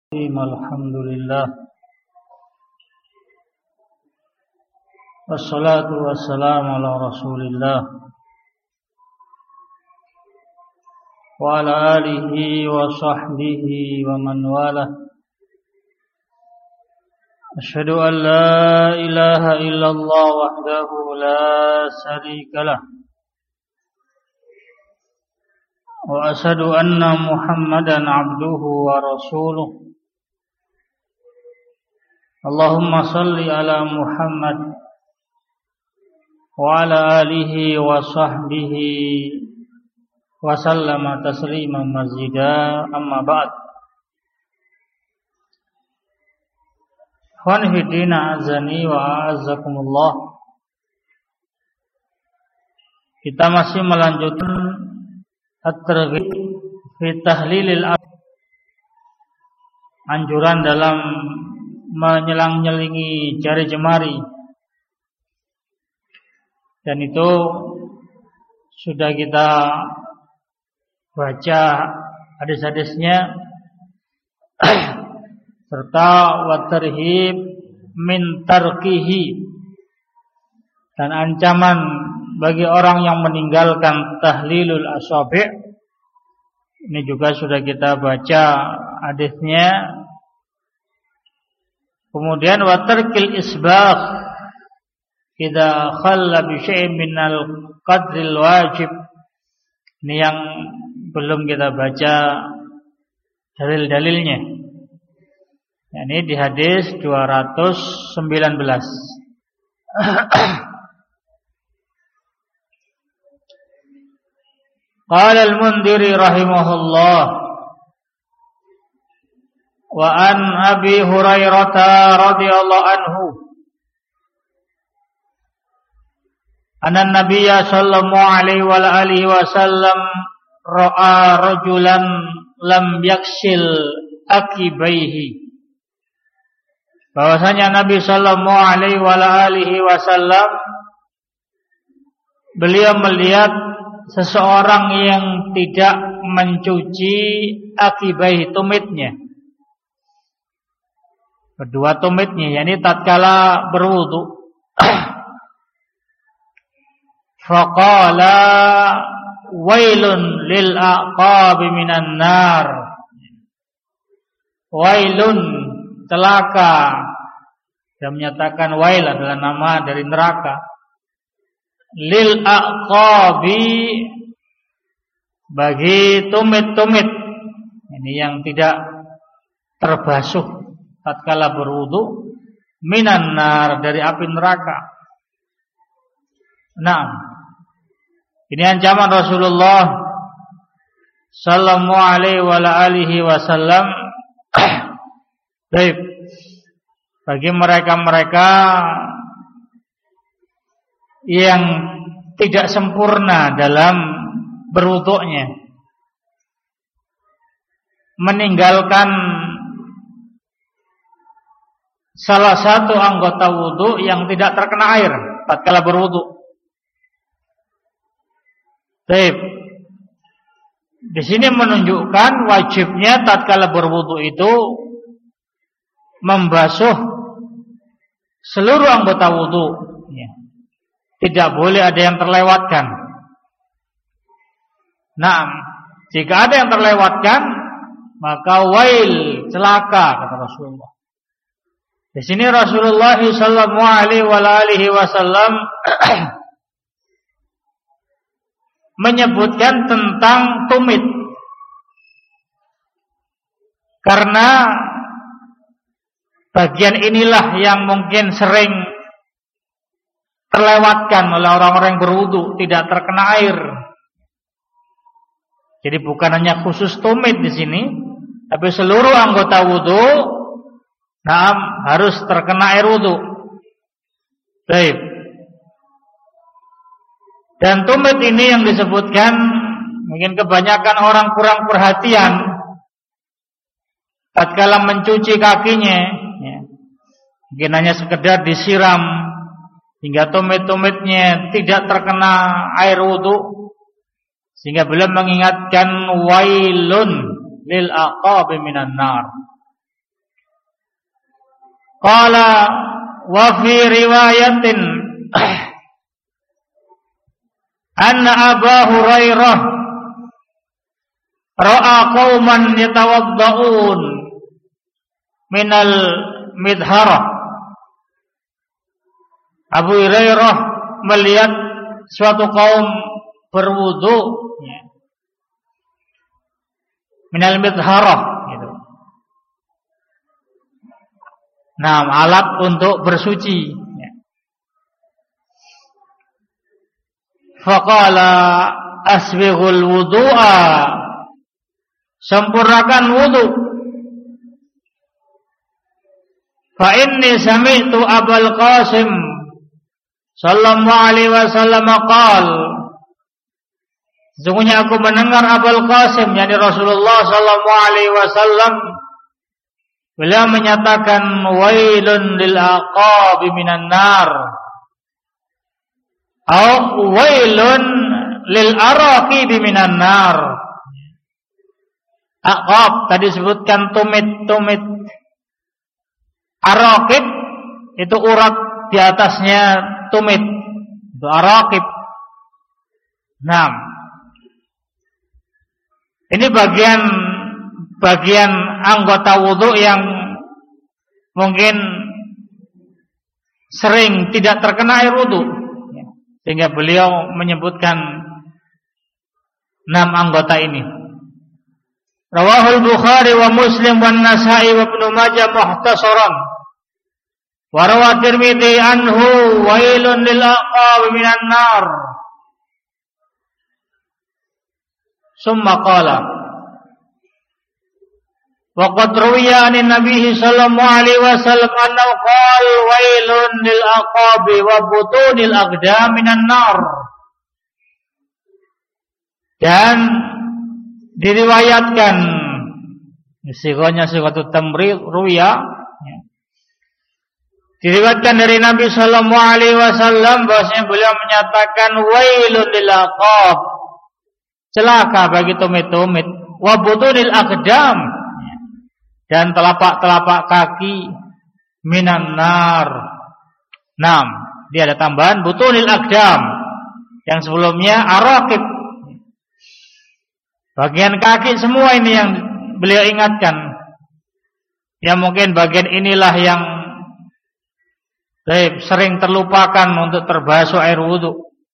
الحمد لله والصلاة والسلام على رسول الله وعلى آله وصحبه ومن والاه. أشهد أن لا إله إلا الله وحده لا شريك له وأشهد أن محمدا عبده ورسوله. اللهم صل على محمد وعلى آله وصحبه وسلم تسليما مزيدا. أما بعد. Ikhwan fillah azani wa a'azzakumullah. Kita masih melanjutkan at-targhib fi tahlilil anjuran dalam menyelang-nyelingi jari jemari, dan itu sudah kita baca hadis-hadisnya serta watarhib min tarkihi, dan ancaman bagi orang yang meninggalkan tahlilul asabi'. Ini juga sudah kita baca hadisnya. Kemudian wa tarkil isbagh idza khalla bi syai'in minal qadril wajib. Ini yang belum kita baca dalil-dalilnya. Ini di hadis 219. Qala al-Mundhiri rahimahullah, wa an Abi Hurairah radhiyallahu anhu anna Nabiyya sallallahu alaihi wa alihi wasallam ra'a rajulan lam yaksil akibaihi. Bahwasanya Nabi sallallahu alaihi wa alihi wasallam beliau melihat seseorang yang tidak mencuci akibaihi, tumitnya. Kedua tumitnya, yakni tatkala berwudu. Faqala wailun lil aqabi minan nar. Wailun, celaka. Dia menyatakan wail adalah nama dari neraka. Lil aqabi, bagi tumit-tumit. Ini yang tidak terbasuh tatkala berwudu, minan nar, dari api neraka. Nah, ini ancaman Rasulullah sallallahu alaihi wa alihi wasallam baik bagi mereka-mereka yang tidak sempurna dalam berwudunya, meninggalkan salah satu anggota wudu yang tidak terkena air tatkala berwudu. Baik. Di sini menunjukkan wajibnya tatkala berwudu itu membasuh seluruh anggota wudu. Ya. Tidak boleh ada yang terlewatkan. Nah, jika ada yang terlewatkan, maka wail, celaka, kata Rasulullah. Di sini Rasulullah sallallahu alaihi wasallam menyebutkan tentang tumit, karena bagian inilah yang mungkin sering terlewatkan oleh orang-orang yang berwudu, tidak terkena air. Jadi bukan hanya khusus tumit di sini, tapi seluruh anggota wudu harus terkena air wudu. Baik. Dan tumit ini yang disebutkan, mungkin kebanyakan orang kurang perhatian tatkala mencuci kakinya, ya. Mungkin hanya sekedar disiram hingga tumit-tumitnya tidak terkena air wudu, sehingga beliau mengingatkan wailun lil aqabi minan nar. Qala wa fi riwayatin anna Abu Hurairah ra'a qauman yatawadda'un minal midharah. Abu Hurairah melihat suatu kaum berwudu minal midharah gitu. Nah, alat untuk bersuci. Faqala asbighul wudu'a, sempurnakan wudu. Fa inni sami'tu Abul Qasim sallallahu alaihi wasallam qaal, sesungguhnya aku mendengar Abul Qasim yakni Rasulullah sallallahu alaihi wasallam beliau menyatakan wailun lil aqabi minan nar atau wailun lil araqibi minan nar. Aqab tadi disebutkan tumit. Araqib itu urat di atasnya tumit, itu araqib. Nah, ini bagian anggota wudu yang mungkin sering tidak terkena air wudu, sehingga beliau menyebutkan 6 anggota ini. Rawahul Bukhari wa Muslim wa Nasa'i wa Ibnu Majah muhtasaran. Wa rawa Tirmidzi anhu wailun lil aqab minan nar. Summa qala wa qad ruwiya an Nabi sallallahu alaihi wasallam annahu qala wailun lil aqab wa butunil aqdam minan nar. Dan diriwayatkan siganya sigatu tamrid ruya, diriwayatkan dari Nabi sallallahu alaihi wasallam bahwasanya beliau menyatakan wailun lil aqab, celaka bagi tumit-tumit, wa butunil aqdam, dan telapak-telapak kaki minan nar. 6. Dia ada tambahan butunil aqdam, yang sebelumnya araqib. Bagian kaki semua ini yang beliau ingatkan. Ya mungkin bagian inilah yang sering terlupakan untuk terbasuh air wudu.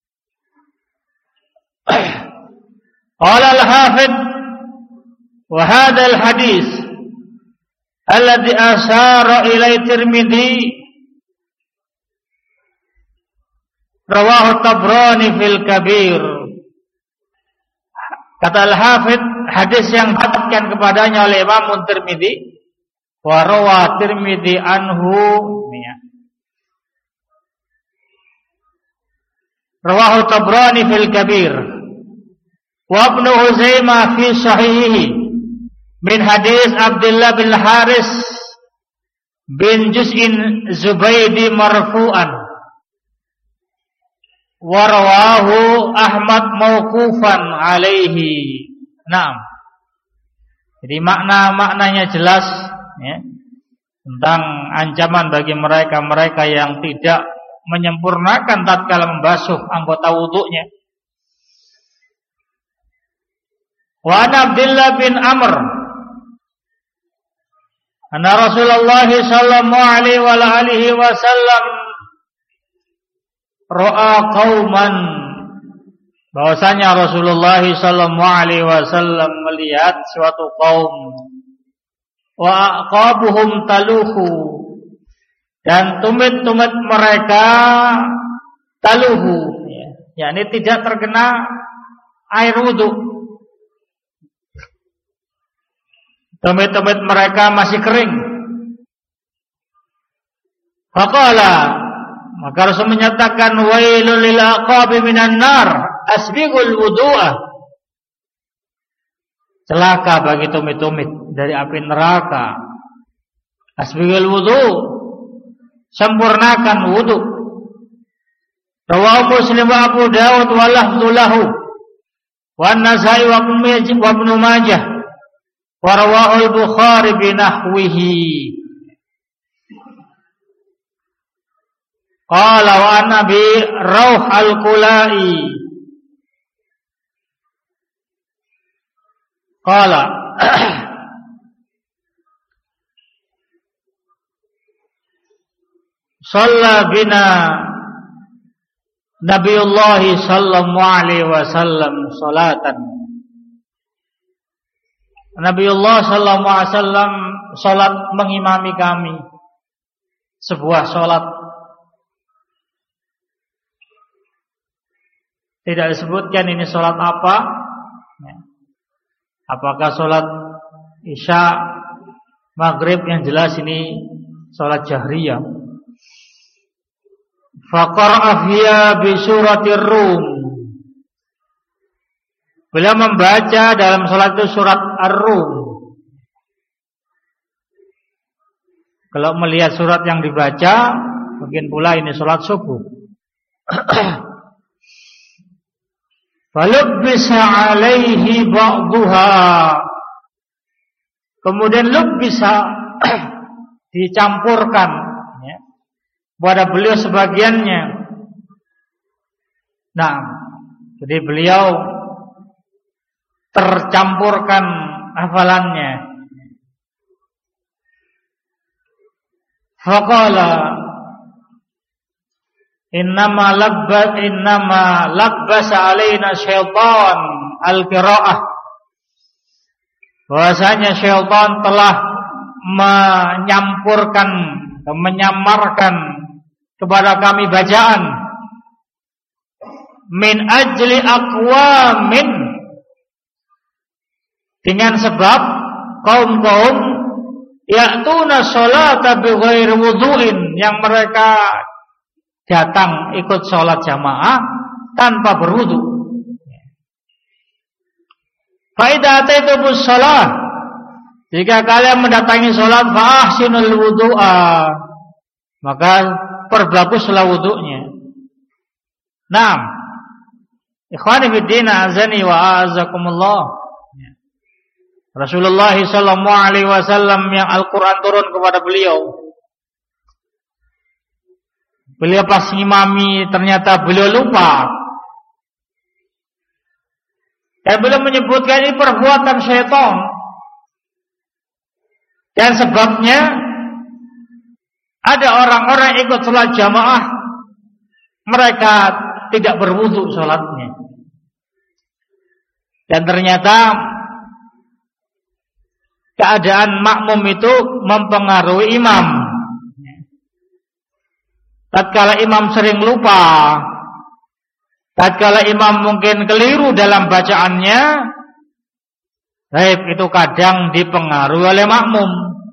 Qala al-Hafidz wa hadzal hadis alladhi asyara ilai Tirmidzi rawahu Tabrani fil Kabir. Kata Al-Hafidz, hadis yang dikatakan kepadanya oleh Imam Tirmidzi, wa rawa Tirmidzi anhu, rawahu Tabrani fil Kabir, wa Ibnu Huzaimah fi sahihihi min hadis Abdullah bin Haris bin Juz'in Zubaydi marfu'an. Warawahu Ahmad mauqufan alaihi. Naam. Jadi maknanya jelas ya, tentang ancaman bagi mereka yang tidak menyempurnakan tatkala membasuh anggota wudunya. Wa Abdullah bin Amr anna Rasulullah sallallahu alaihi wasallam ra'a qauman, bahwasanya Rasulullah sallallahu alaihi wasallam melihat suatu kaum, wa aqabuhum taluhu, dan tumit-tumit mereka taluhu, yakni tidak terkena air wudu. Tumit-tumit mereka masih kering. Faqala, maka Rasul menyatakan wailul lil aqabi minan nar asbighul wudu'a, celaka bagi tumit-tumit dari api neraka. Asbighul wudu, sempurnakan wudu. Rawahu Muslim wa Abu Dawud wa lafdhu lahu wa An-Nasa'i wa Ibnu Majah wa rawahu Al-Bukhari binahwihi. Qala wa an Abi Rauh al-Kulai qala shalla bina Nabiullah sallallahu alaihi wasallam salatan. Nabiullah sallallahu alaihi wasallam salat mengimami kami sebuah salat. Tidak disebutkan ini salat apa? Apakah salat Isya, Maghrib? Yang jelas ini salat jahriyah. Faqara'a fiha bi suratir Rum. Beliau membaca dalam salat itu surat Ar-Rum. Kalau melihat surat yang dibaca, mungkin pula ini salat subuh. Falubbisa alaihi ba'duha. Kemudian lubbisa dicampurkan ya, pada beliau sebagiannya. Nah, jadi beliau tercampurkan hafalannya. Faqala innama labbasa alaina syaitan al-qiraah. Bahwasanya syaitan telah menyamarkan kepada kami bacaan min ajli aqwamin, dengan sebab kaum-kaum ya'tuna sholata bighairi wudhu'in, yang mereka datang ikut sholat jamaah tanpa berwudu. Fa idza ataytumus shalah, jika kalian mendatangi sholat, fa ahsinul wudu'a, maka perbaguslah wudunya. Naam, ikhwani fiddin, azani wa a'azakumullah. Rasulullah sallallahu alaihi wasallam yang Al-Qur'an turun kepada beliau. Beliau pas ngimami ternyata beliau lupa. Dan beliau menyebutkan ini perbuatan syaitan. Dan sebabnya ada orang-orang ikut sholat jamaah, mereka tidak berwudu sholatnya. Dan ternyata keadaan makmum itu mempengaruhi imam. Tatkala imam sering lupa, tatkala imam mungkin keliru dalam bacaannya, itu kadang dipengaruhi oleh makmum.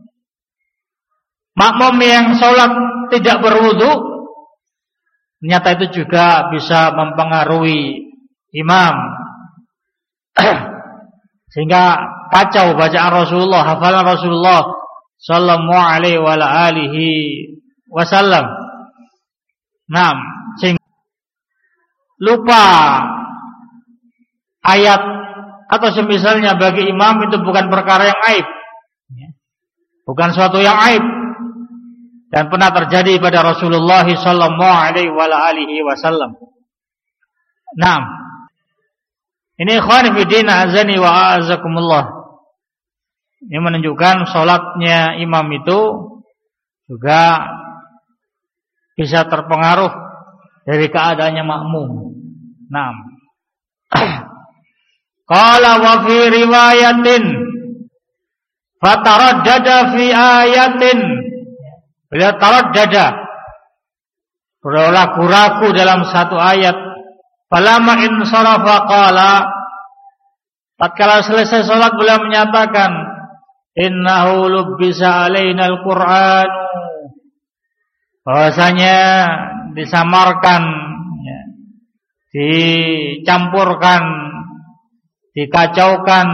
Makmum yang sholat tidak berwudu, ternyata itu juga bisa mempengaruhi imam. Sehingga kacau bacaan Rasulullah, hafalan Rasulullah sallallahu alaihi wa alihi wasallam. Nah, sehingga lupa ayat atau semisalnya bagi imam itu bukan perkara yang aib, bukan suatu yang aib, dan pernah terjadi pada Rasulullah sallallahu alaihi wa alihi wasallam. Nah, ini ikhwan fillah azani wa azakumullah. Ini menunjukkan salatnya imam itu juga bisa terpengaruh dari keadaannya makmum. Naam. Qala wa fi riwayatin fataraddada fi ayatin. Beliau taraddada, berlaku-ragu dalam satu ayat. Falamma insarafa qala, tatkala selesai salat beliau menyatakan, innahu lubbisa alaina al-Qur'an, bahwasanya disamarkan, dicampurkan, dikacaukan,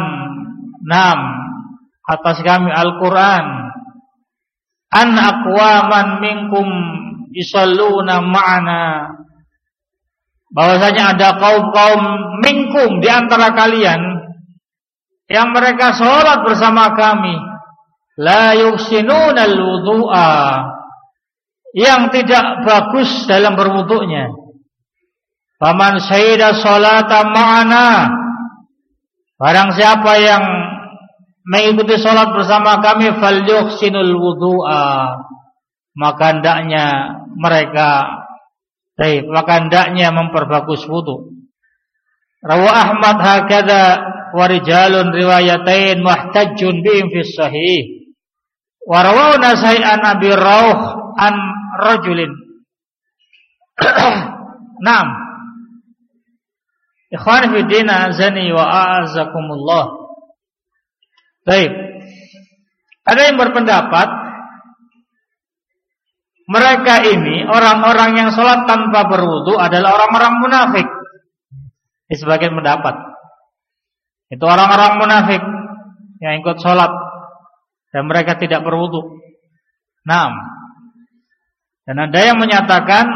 atas kami Al-Quran. An aqwaman minkum yusalluna ma'ana, bahwasanya ada kaum-kaum minkum di antara kalian yang mereka sholat bersama kami, la yuhsinuna al-wudu'a, yang tidak bagus dalam berwudunya. Faman syahida sholata ma'ana, barang siapa yang mengikuti sholat bersama kami, falyuhsinul wudu'a, maka hendaknya memperbagus wudu. Rawa Ahmad hakadha wa rijalun riwayatain muhtajjun bihim fi sahih. Wa rawahu Nasai an Abi Rauh an rajulin. Naam. Ikhwan fi din, azani wa a'azakumullah. Baik. Ada yang berpendapat mereka ini orang-orang yang sholat tanpa berwudu adalah orang-orang munafik. Di sebagian pendapat itu orang-orang munafik yang ikut sholat dan mereka tidak berwudu. Naam. Dan ada yang menyatakan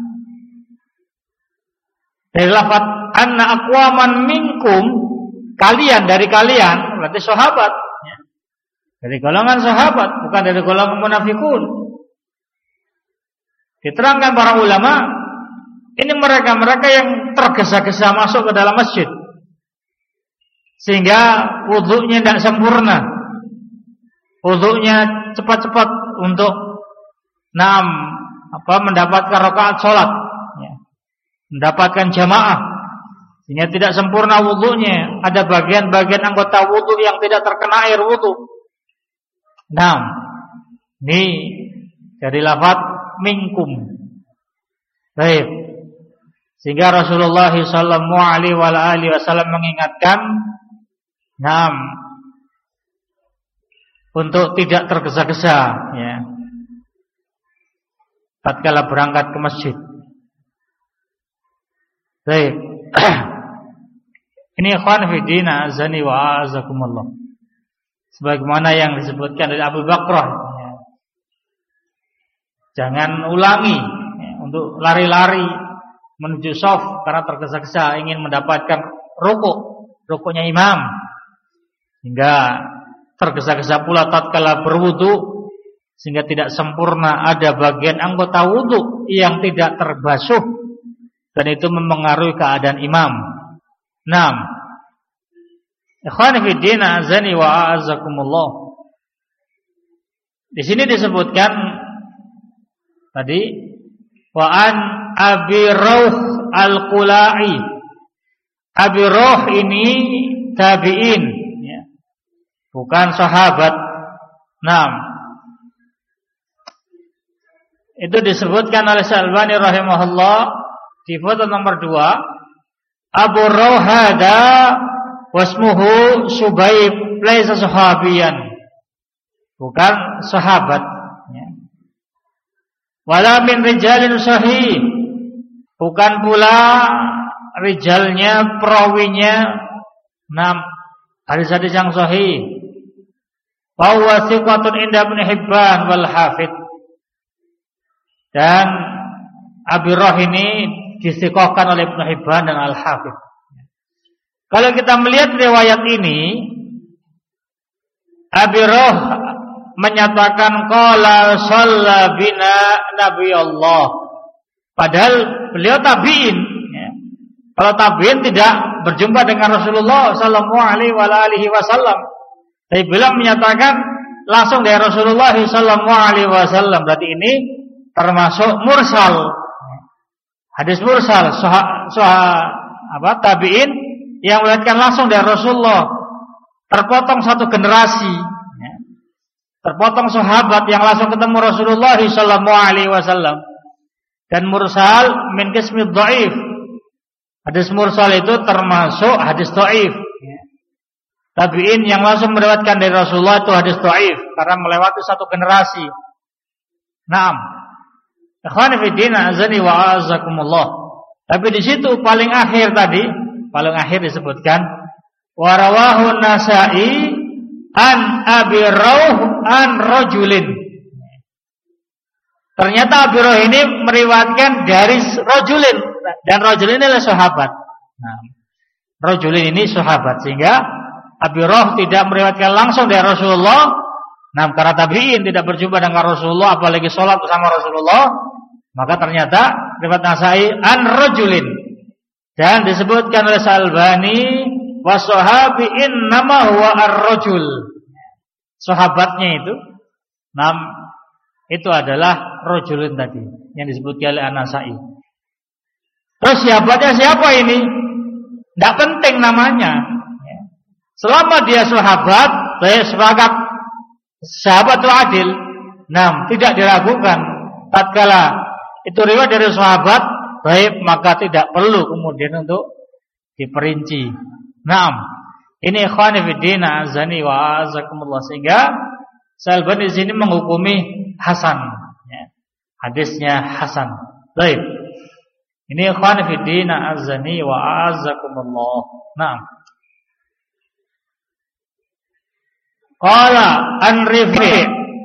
dari lafaz anna aqwaman minkum, kalian, dari kalian berarti sahabat, dari golongan sahabat, bukan dari golongan munafikun. Diterangkan para ulama, ini mereka-mereka yang tergesa-gesa masuk ke dalam masjid sehingga wudunya tidak sempurna, wudunya cepat-cepat untuk mendapatkan rakaat sholat, mendapatkan jamaah, sehingga tidak sempurna wudunya. Ada bagian-bagian anggota wudu yang tidak terkena air wudu. Ini dari lafaz minkum. Baik. Sehingga Rasulullah sallallahu alaihi wasallam mengingatkan untuk tidak tergesa-gesa, ya, tatkala berangkat ke masjid. Baik. Ini ikhwan fi din, azani wa azakumullah. Sebagaimana yang disebutkan dari Abu Bakrah, ya. Jangan ulangi, ya, untuk lari-lari menuju shaf karena tergesa-gesa ingin mendapatkan rukuknya imam, hingga tergesa-gesa pula tatkala berwudu sehingga tidak sempurna, ada bagian anggota wudu yang tidak terbasuh dan itu mempengaruhi keadaan imam. Ikhwani fi din, azani wa a'azakumullah. Di sini disebutkan tadi wa an Abi Rauh al-Qula'i. Abi Rauh ini tabi'in, ya, bukan sahabat. Itu disebutkan oleh Al-Albani rahimahullah di foto nomor 2. Abu Rauh hada wasmuhu Subaib, laisa sahabiyan, bukan sahabat, ya. Wala min rijalin sahih, bukan pula rijalnya, perawinya hadis-hadis yang sahih. Wa huwa thiqatun inda Ibnu Hibban wal Hafidz. Dan Abi Rauh ini disikohkan oleh Ibnu Hibban dan Al-Hafidz. Kalau kita melihat riwayat ini, Abi Rauh menyatakan qala shalla bina nabiyullah, padahal beliau tabi'in, ya. Kalau tabi'in tidak berjumpa dengan Rasulullah sallallahu alaihi wasallam, tapi beliau menyatakan langsung dari Rasulullah sallallahu alaihi wasallam, berarti ini termasuk mursal. Hadis mursal, tabi'in yang melihatkan langsung dari Rasulullah, terpotong satu generasi, ya. Terpotong sahabat yang langsung ketemu Rasulullah sallallahu alaihi wasallam. Dan mursal min qismi dhaif. Hadis mursal itu termasuk hadis dhaif, ya. Tabi'in yang langsung mendapatkan dari Rasulullah itu hadis dhaif karena melewati satu generasi. Ikhwani fi din, azani wa azakumullah. Tapi di situ paling akhir disebutkan wa rawahu Nasai an Abi Rauh an rajulin. Ternyata Abi Rauh ini meriwayatkan dari rajulin, dan rajulin adalah sahabat. Rajulin ini sahabat, sehingga Abi Rauh tidak meriwayatkan langsung dari Rasulullah, Nah, karena tabi'in tidak berjumpa dengan Rasulullah, apalagi sholat bersama Rasulullah, maka ternyata riwayat Nasai an rajulin, dan disebutkan oleh Al-Albani wa sahabi innama huwa ar-rajul. Sahabatnya itu adalah rajulun tadi yang disebutkan oleh An-Nasai. Terus sahabatnya siapa ini? Tidak penting namanya. Selama dia sahabat, saya sepakat sahabat itu adil. Nah, tidak diragukan. Tatkala itu riwayat dari sahabat, baik, maka tidak perlu kemudian untuk diperinci. Nah, ini ikhwani fiddin azani wa azakumullah, sehingga Al-Albani di sini menghukumi hasan. Hadisnya hasan. Baik. Ini ikhwani fiddin azani wa azakumullah. Nah. Qala an Rifi'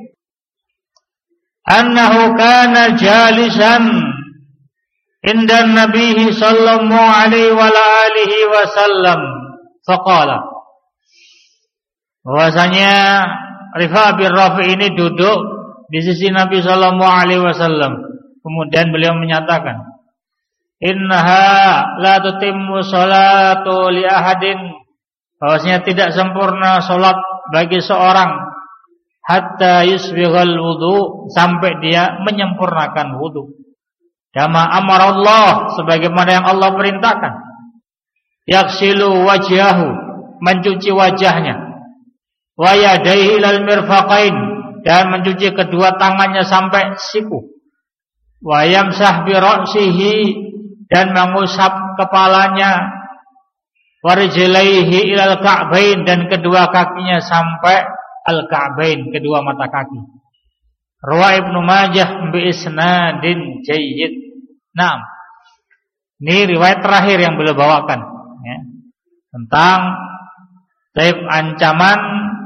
annahu kana jalisan inda Nabi sallallahu alaihi wa alihi wasallam faqala, bahwasanya Rifa' bin Rafi' ini duduk di sisi Nabi sallallahu alaihi wasallam, kemudian beliau menyatakan, innaha la tutimmu salatu li ahadin, bahwasanya tidak sempurna salat bagi seorang hatta yusbighal wudu, sampai dia menyempurnakan wudu. Kama amarallah, sebagaimana yang Allah perintahkan. Yaghsilu wajhahu, mencuci wajahnya. Wa yadayhi ilal mirfaqain, dan mencuci kedua tangannya sampai siku. Wa yamsah bi ra'sihi, dan mengusap kepalanya. Warijlaihi ilal ka'bain, dan kedua kakinya sampai al-ka'bain, kedua mata kaki. Rawi Ibnu Majah bi isnadin jayyid. Nah, ini riwayat terakhir yang beliau bawakan, ya, tentang ancaman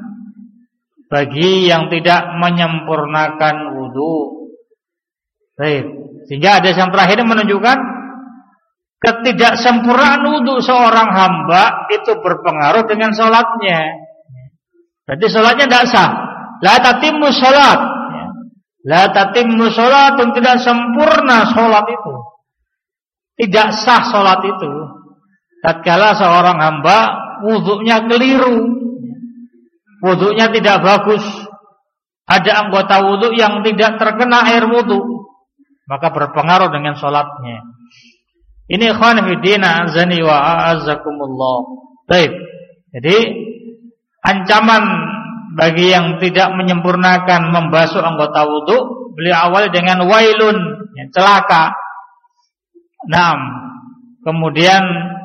bagi yang tidak menyempurnakan wudu. Sehingga ada yang terakhir menunjukkan ketidaksempurnaan wudu seorang hamba itu berpengaruh dengan sholatnya. Berarti sholatnya tidak sah. La tatimmu sholat. La tatimmu sholat, tidak sempurna sholat itu. Tidak sah sholat itu tatkala seorang hamba wudunya keliru, wudunya tidak bagus, ada anggota wudu yang tidak terkena air wudu, maka berpengaruh dengan sholatnya. Ini ikhwan fillah azani wa a'azzakumullah. Baik. Jadi ancaman bagi yang tidak menyempurnakan membasuh anggota wudu, beliau awali dengan wailun, celaka. Naam. Kemudian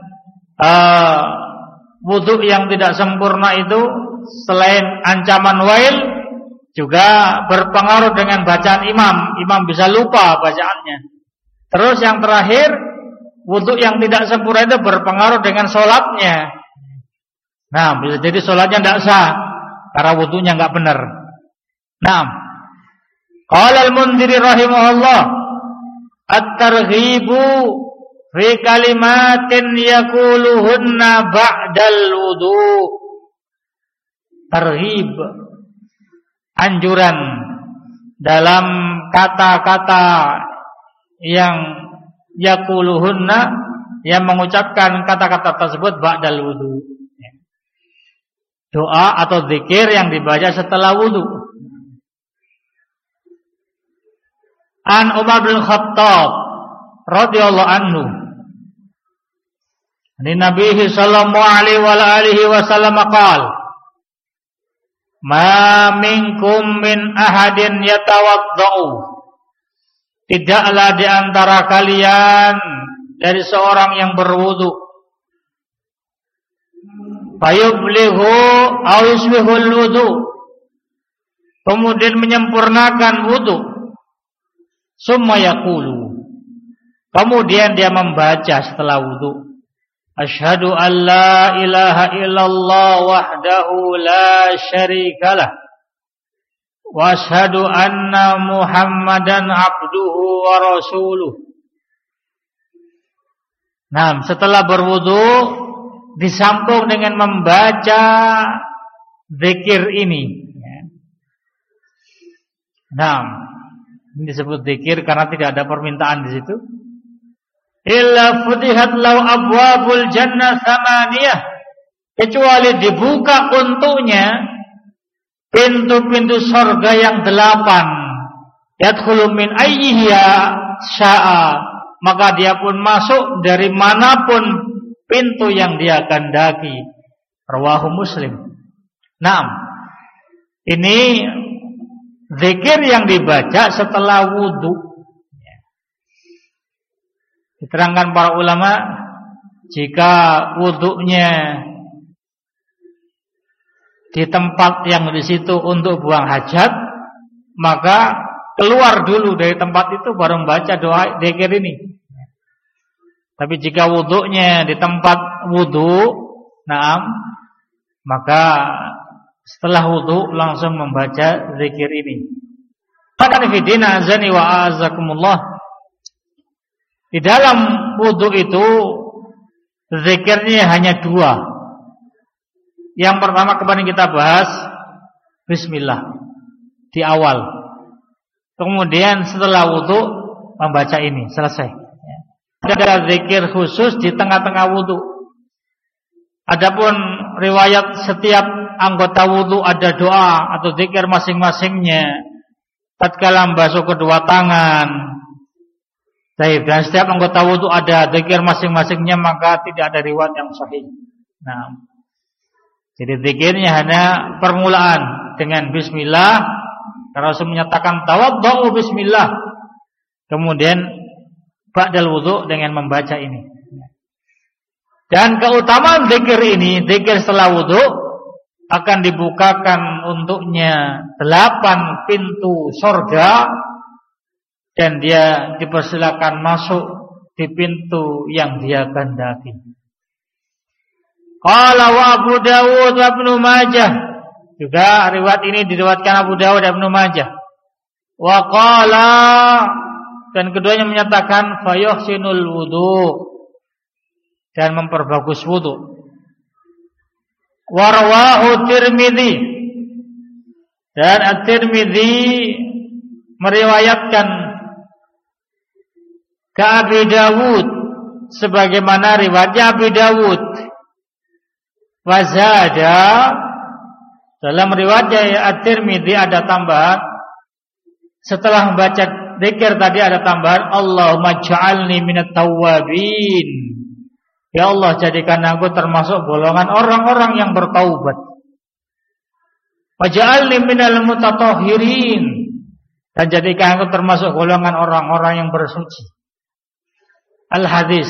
wudu yang tidak sempurna itu selain ancaman wail juga berpengaruh dengan bacaan imam. Imam bisa lupa bacaannya. Terus yang terakhir, wudu yang tidak sempurna itu berpengaruh dengan sholatnya. Nah, bisa jadi sholatnya tidak sah karena wudunya nggak benar. Nah, qala al-Mundhiri rahimahullah, at-targhibu fi kalimatin yaquluhunna ba'dal wudu. Targhib, anjuran dalam kata-kata yang yaquluhunna, yang mengucapkan kata-kata tersebut ba'dal wudu. Doa atau zikir yang dibaca setelah wudu. An Umar bin Khattab radhiyallahu anhu, Nabi sallallahu alaihi wasallam qala, ma minkum min ahadin yatawaddau, tidaklah di antara kalian dari seorang yang berwudu, fayublighu aw yusbihul wudu, kemudian menyempurnakan wudu, summa yaqulu, kemudian dia membaca setelah wudu, asyhadu an la ilaha illallah wahdahu la syarikalah wa asyhadu anna Muhammadan abduhu wa rasuluh. Nah, setelah berwudu disambung dengan membaca zikir ini, Nah, ini disebut zikir karena tidak ada permintaan di situ. Illa futihat lau abwabul jannah thamaniyah, kecuali dibuka untuknya pintu-pintu surga yang 8. Yadkhulu min ayyiha syaa, maka dia pun masuk dari manapun pintu yang dia kehendaki. Rawahu Muslim. Naam. Ini zikir yang dibaca setelah wudu. Diterangkan para ulama, jika wudunya di tempat yang di situ untuk buang hajat, maka keluar dulu dari tempat itu baru membaca doa zikir ini. Tapi jika wudunya di tempat wudu, naam, maka setelah wudu langsung membaca zikir ini. Maka fillah azani wa azakumullah, di dalam wudu itu zikirnya hanya 2. Yang pertama kemarin kita bahas bismillah di awal. Kemudian setelah wudu membaca ini, selesai. Ada zikir khusus di tengah-tengah wudu. Adapun riwayat setiap anggota wudu ada doa atau zikir masing-masingnya tatkala membasuh kedua tangan. Baik, dan setiap anggota wudu ada zikir masing-masingnya, maka tidak ada riwayat yang sahih. Nah, jadi zikirnya hanya permulaan dengan bismillah. Rasul menyatakan tawaddu bismillah. Kemudian ba'dal wudu dengan membaca ini. Dan keutamaan zikir ini, zikir setelah wudu, akan dibukakan untuknya 8 pintu surga, dan dia dipersilakan masuk di pintu yang dia kehendaki. Qala wa Abu Dawud wa Ibnu Majah, juga riwayat ini diriwayatkan Abu Dawud dan Ibnu Majah. Wa qala, dan keduanya menyatakan fayuhsinul wudu, dan memperbagus wudu. Wa rawahu Tirmidzi, dan At-Tirmidzi meriwayatkan ke Abi Dawud sebagaimana riwayatnya Abi Dawud. Wazada, dalam riwayatnya At-Tirmidzi ada tambahan, setelah membaca zikir tadi ada tambahan, Allahumma ja'alni minat tawwabin, ya Allah jadikan aku termasuk golongan orang-orang yang bertaubat. Waj'alni minal mutatahhirin, dan jadikan aku termasuk golongan orang-orang yang bersuci. Al-hadis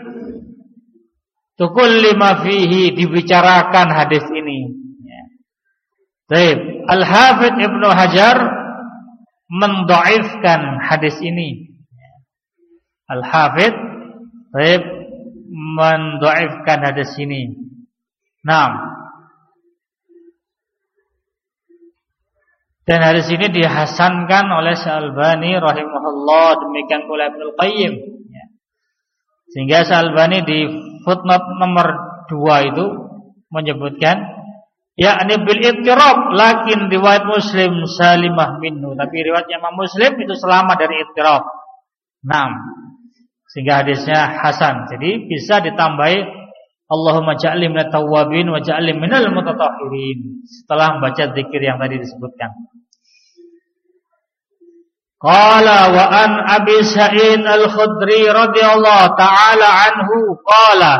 tukul lima fihi, dibicarakan hadis ini. Baik, Al-Hafidz Ibnu Hajar mendhaifkan hadis ini. Al-Hafidz baik mendhaifkan hadis ini. Naam. Dan hadis ini dihasankan oleh Syalbani rahimahullah, demikian pula Ibnu Qayyim. Sehingga Syalbani di footnote nomor 2 itu menyebutkan yakni bil ittirab, lakin riwayat Muslim salimah minhu, tapi riwayat Imam Muslim itu selamat dari ittirab. Sehingga hadisnya hasan. Jadi bisa ditambahi Allahumma ja'alni minat tawwabin wa ja'alni minal mutatahhirin setelah membaca zikir yang tadi disebutkan. Qala wa an Abi Sa'id Al-Khudri radhiyallahu ta'ala anhu qala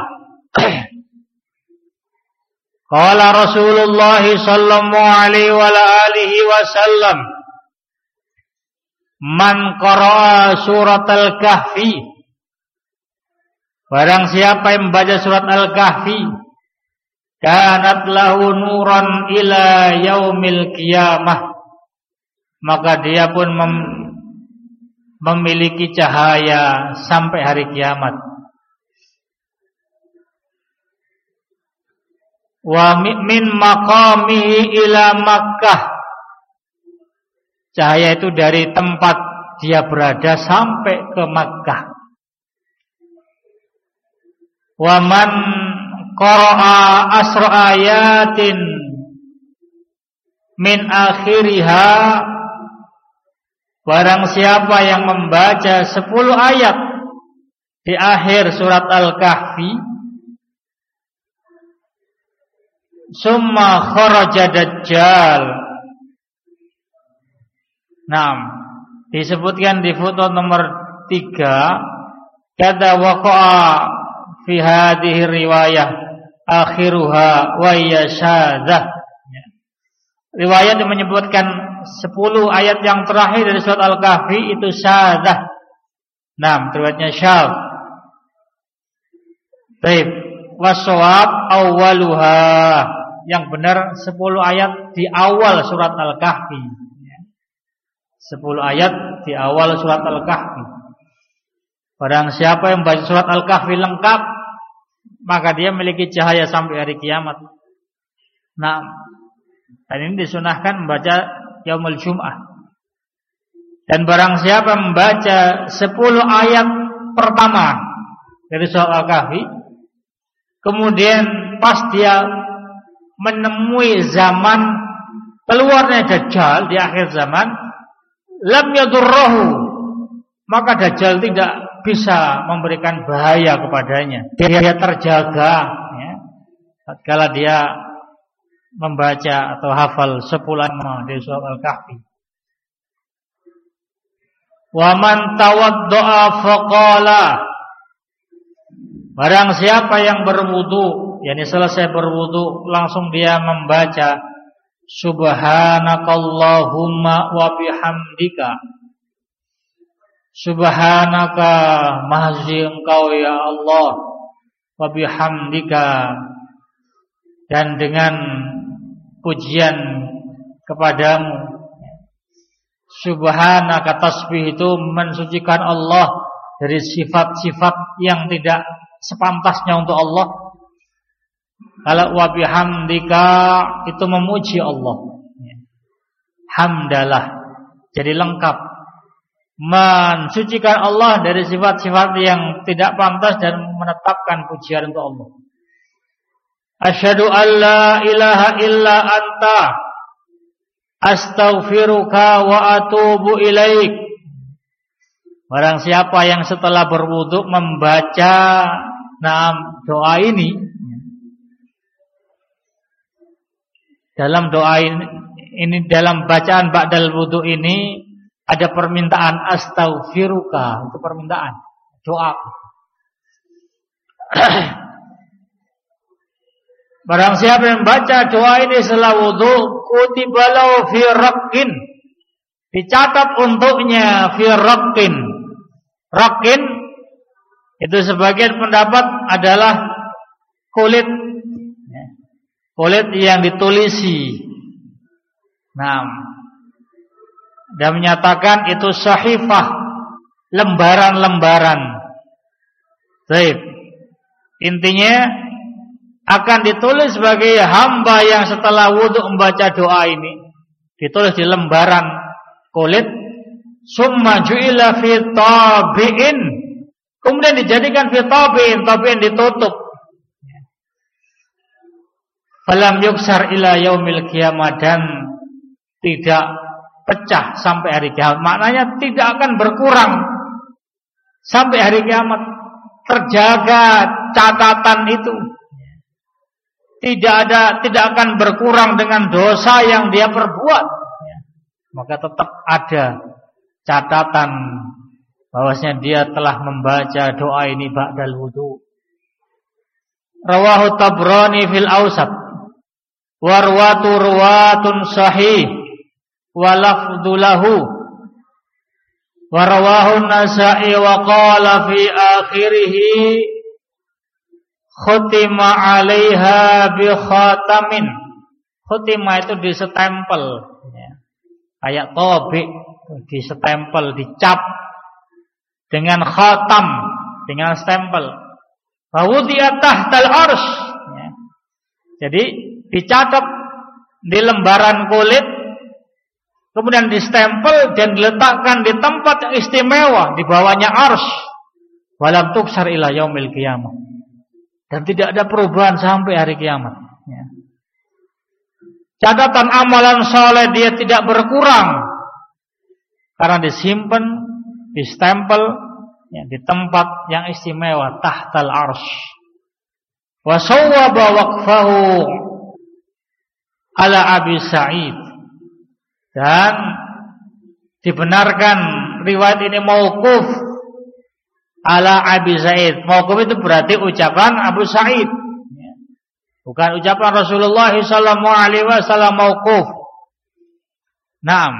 qala Rasulullah sallallahu alaihi wa alihi wasallam man qara'a surat Al-Kahfi, barang siapa yang membaca surat Al-Kahfi, kanat lahu nuran ila yaumil qiyamah, maka dia pun memiliki cahaya sampai hari kiamat. Wa min maqamihi ila Makkah, cahaya itu dari tempat dia berada sampai ke Makkah. Wa man qara'a asra ayatin min akhiriha barang siapa yang membaca 10 ayat di akhir surat Al-Kahfi, summa kharaja dajjal. Nah, disebutkan di foto nomor 3, kata waqa'a fi hadhihi riwayah akhiruha wa hiya syadzah. Riwayat yang menyebutkan 10 ayat yang terakhir dari surat Al-Kahfi itu syadzah. Nah, riwayatnya syadz. Baik, wasawab awwaluha. Yang benar 10 ayat di awal surat Al-Kahfi. 10 ayat di awal surat Al-Kahfi. Barang siapa yang baca surat Al-Kahfi lengkap, maka dia memiliki cahaya sampai hari kiamat. Nah, dan ini disunahkan membaca yaumul Jum'ah. Dan barang siapa membaca 10 ayat pertama dari surat Al-Kahfi, kemudian pas dia menemui zaman keluarnya Dajjal di akhir zaman, lam yadurruhu, maka Dajjal tidak bisa memberikan bahaya kepadanya. Dia terjaga, ya, tatkala dia membaca atau hafal 10 ayat dari surat Al-Kahfi. Wa man tawaddaa faqala, barang siapa yang berwudu, yakni selesai berwudu langsung dia membaca subhanakallahumma wa bihamdika, subhanaka, maha suci engkau ya Allah, wa bihamdika, dan dengan pujian kepadamu. Subhanaka, tasbih itu mensucikan Allah dari sifat-sifat yang tidak sepantasnya untuk Allah. Kalau wa bihamdika itu memuji Allah. Hamdalah, jadi lengkap, mensucikan Allah dari sifat-sifat yang tidak pantas dan menetapkan pujian untuk Allah. Asyhadu an la ilaha illa anta astaghfiruka wa atubu ilaik. Barang siapa yang setelah berwudu membaca doa ini, dalam doa ini dalam bacaan ba'dal wudu ini ada permintaan astaghfiruka, itu permintaan doa. Barang siapa yang baca doa ini setelah wudu, kutiba lahu fi raqqin, dicatat untuknya fi raqqin. Raqqin itu sebagian pendapat adalah kulit yang ditulisi. Nah, dan menyatakan itu sahifah, lembaran-lembaran. Baik. Intinya akan ditulis sebagai hamba yang setelah wudu membaca doa ini, ditulis di lembaran kulit, summa ju'ila fi tabi'in, kemudian dijadikan fi tabi'in ditutup. Falam yuksar ila yaumil qiyamah, dan tidak pecah sampai hari kiamat. Maknanya tidak akan berkurang sampai hari kiamat. Terjaga catatan itu. Tidak akan berkurang dengan dosa yang dia perbuat. Maka tetap ada catatan bahwasanya dia telah membaca doa ini ba'dal wudu. Rawahu Tabrani fil Awsat, warwatu ruwatun sahih, wa lafdhu lahu, wa rawahu Nasa'i wa qala fi akhirih khutima 'alaiha bi khatamin. Khutima itu disestempel, ya. Kayak tobik, disestempel, dicap dengan khatam, dengan stempel. Wa wudi'a tahtal arsy, ya. Jadi dicatat di lembaran kulit, kemudian distempel dan diletakkan di tempat yang istimewa di bawahnya arsy. Walam tuksar ila yaumil qiyamah, dan tidak ada perubahan sampai hari kiamat, ya. Catatan amalan soleh dia tidak berkurang karena disimpan, distempel ya, di tempat yang istimewa tahtal arsy. Wa sawwaba waqfahu ala Abi Sa'id, dan dibenarkan riwayat ini mauquf ala Abi Sa'id. Mauquf itu berarti ucapan Abu Sa'id, bukan ucapan Rasulullah sallallahu alaihi wasallam mauquf. Naam.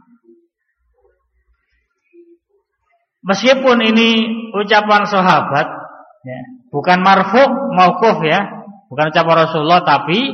Meskipun ini ucapan sahabat ya, bukan marfu' mauquf ya, bukan ucapan Rasulullah, tapi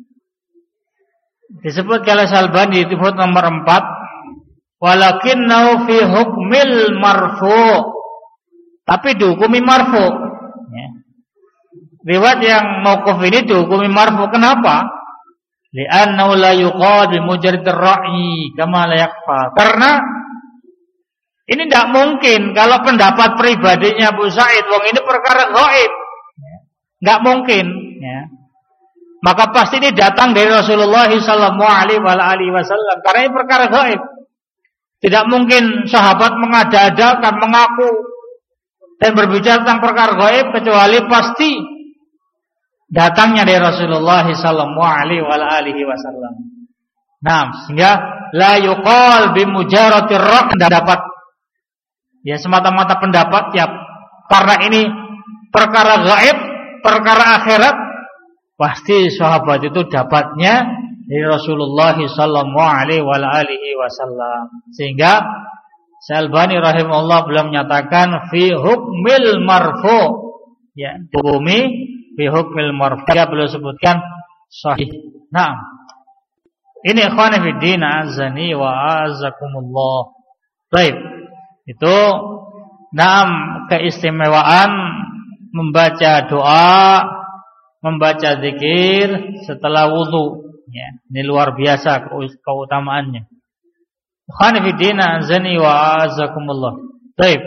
disebut oleh Syalbani di titik nomor 4, walakinnahu fi hukmil marfu', tapi dihukumi marfu' ya. Riwayat yang mauquf ini dihukumi marfu'. Kenapa? Li'annahu la yuqal bi mujarrad ar-ra'yi kama la yakfa. Karena ini tidak mungkin kalau pendapat pribadinya Abu Sa'id, wong ini perkara gaib, nggak mungkin ya. Maka pasti ini datang dari Rasulullah sallallahu alaihi wasallam, karena ini perkara gaib. Tidak mungkin sahabat mengada-adakan, mengaku dan berbicara tentang perkara gaib, kecuali pasti datangnya dari Rasulullah sallallahu alaihi wasallam. Nah, sehingga la yuqal bi mujarradir ra' dapat ya semata-mata pendapat ya, karena ini perkara gaib, perkara akhirat, pasti sahabat itu dapatnya dari Rasulullah sallallahu alaihi wasallam. Sehingga Syalbani rahimahullah belum menyatakan fi hukmil marfu' ya, hukmi fi hukmil marfu', dia belum sebutkan sahih. Nah, ini ikhwan fillah azani wa azakumullah. Baik. Itu naam keistimewaan membaca doa, membaca zikir setelah wudu ya. Ini luar biasa keutamaannya. Ikhwan fillah azani wa azakumullah. Baik.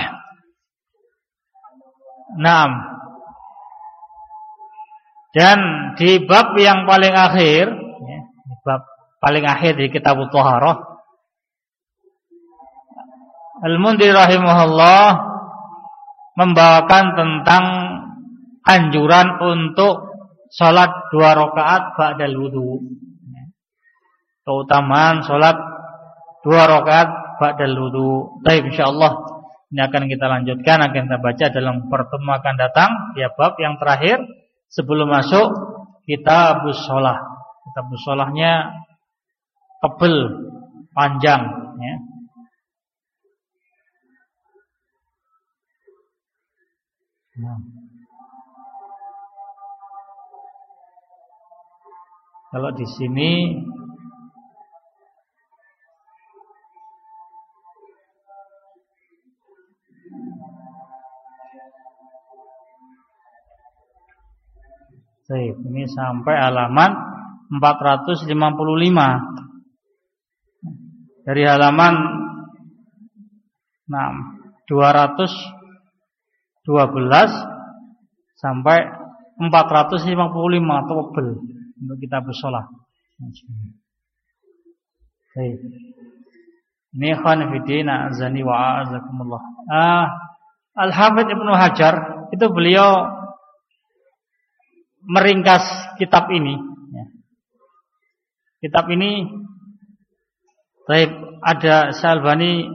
Naam. Dan di bab yang paling akhir ya, di bab paling akhir di kitab Thaharah, Al-Mundhir rahimahullah membawakan tentang anjuran untuk salat 2 rakaat ba'dal wudu. Keutamaan salat 2 rakaat ba'dal wudu. Baik, insyaallah ini akan kita lanjutkan, akan kita baca dalam pertemuan akan datang di bab yang terakhir sebelum masuk kitabus shalah. Kitabus shalahnya tebal, panjang ya. Nah. Kalau di sini ini sampai halaman 455. Dari halaman 212 sampai 455 tebel untuk kita bersolat. Baik. Ini ikhwan fillah azani wa azakumullah. Al-Hafidz Ibnu Hajar itu beliau meringkas kitab ini ya. Kitab ini baik, ada Syalbani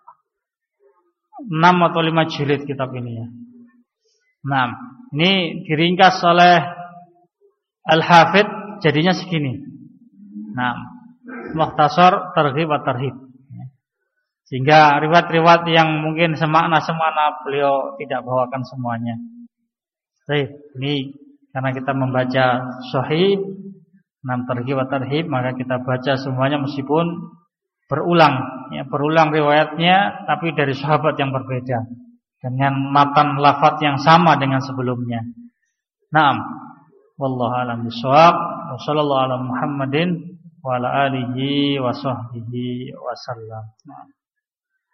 6 atau 5 jilid kitab ini ya. Nah, ini diringkas oleh Al-Hafidz jadinya segini. Nah, Mukhtasar Targhib wa Tarhib. Sehingga riwayat-riwayat yang mungkin semakna beliau tidak bawakan semuanya. Baik, ini karena kita membaca Sahih 6 Targhib wa Tarhib, maka kita baca semuanya meskipun berulang ya, berulang riwayatnya tapi dari sahabat yang berbeda dengan matan lafaz yang sama dengan sebelumnya. Naam. Wallahu a'lam bishawab. Wa sallallahu ala Muhammadin wa ala alihi wa sahbihi wa sallam.